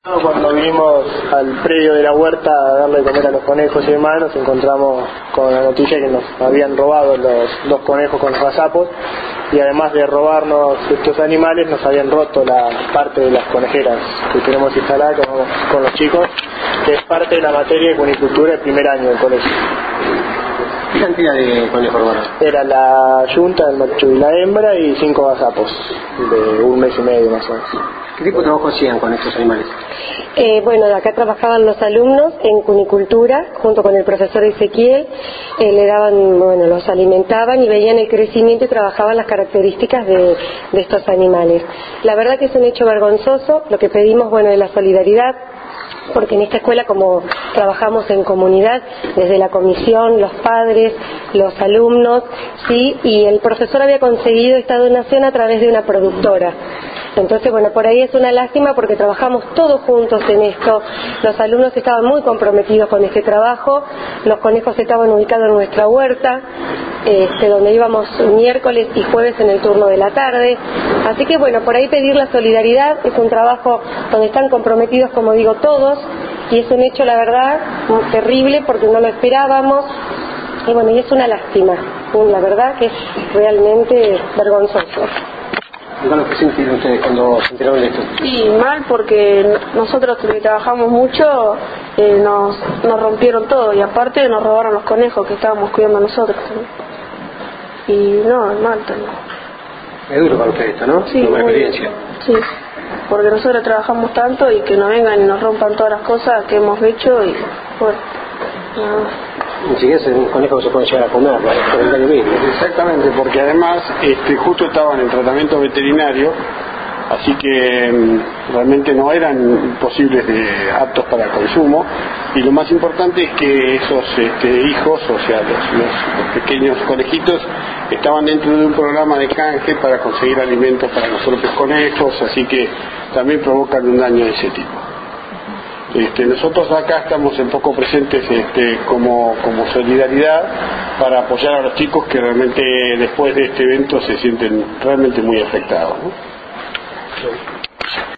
Cuando vinimos al predio de la huerta a darle de comer a los conejos y demás, nos encontramos con la noticia que nos habían robado los dos conejos con los gazapos, y además de robarnos estos animales, nos habían roto la parte de las conejeras que tenemos instalada con los chicos, que es parte de la materia de cunicultura del primer año del colegio. ¿Qué cantidad de conejos robaron? Era la yunta, el macho y la hembra, y 5 gazapos de 1 mes y medio más o menos. ¿Qué tipo de trabajo hacían con estos animales? Bueno, acá trabajaban los alumnos en cunicultura junto con el profesor Ezequiel, le daban, los alimentaban y veían el crecimiento y trabajaban las características de estos animales. La verdad que es un hecho vergonzoso. Lo que pedimos, es la solidaridad, porque en esta escuela, como trabajamos en comunidad, desde la comisión, los padres, los alumnos, sí, y el profesor había conseguido esta donación a través de una productora. Entonces, por ahí es una lástima porque trabajamos todos juntos en esto. Los alumnos estaban muy comprometidos con este trabajo, los conejos estaban ubicados en nuestra huerta, donde íbamos miércoles y jueves en el turno de la tarde. Así que por ahí pedir la solidaridad. Es un trabajo donde están comprometidos, como digo, todos, y es un hecho, la verdad, terrible porque no lo esperábamos, y es una lástima, la verdad que es realmente vergonzoso. ¿Qué sintieron ustedes cuando se enteraron de esto? Sí, mal, porque nosotros que trabajamos mucho nos rompieron todo, y aparte nos robaron los conejos que estábamos cuidando nosotros también. Y no, es mal también. Es duro para ustedes esto, ¿no? Sí, una experiencia. Sí, porque nosotros trabajamos tanto y que nos vengan y nos rompan todas las cosas que hemos hecho y Ni siquiera un conejo se puede llegar a comer, por el daño mismo. Exactamente, porque además justo estaban en tratamiento veterinario, así que realmente no eran posibles aptos para consumo, y lo más importante es que esos hijos, o sea, los pequeños conejitos, estaban dentro de un programa de canje para conseguir alimentos para los propios conejos, así que también provocan un daño de ese tipo. Nosotros acá estamos un poco presentes como solidaridad para apoyar a los chicos que realmente después de este evento se sienten realmente muy afectados, ¿no?